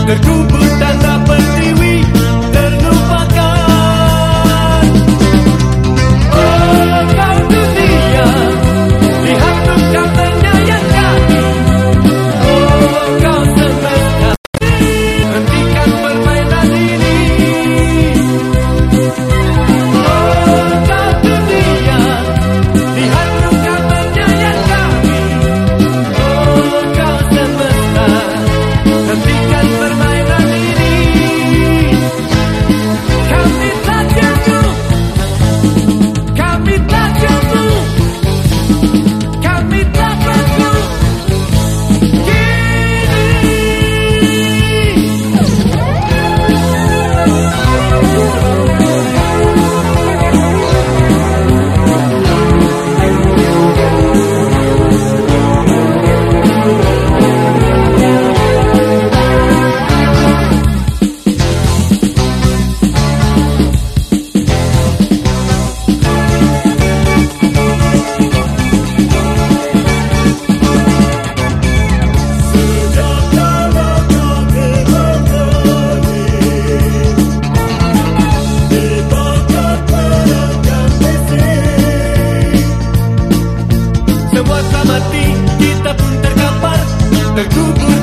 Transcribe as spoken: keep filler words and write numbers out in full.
terkubur tanda pertiwi terlupakan. Oh kau dunia, lihat tuh kau menyayangkan. Oh kau semesta, hentikan permainan ini. Oh kau dunia, lihat tuh kau menyayangkan. Oh kau semesta, hentikan permainan ini. Kami tak jatuh, kami tak jatuh, kami tak bangkit semua telah mati, kita pun terkapar, terkubur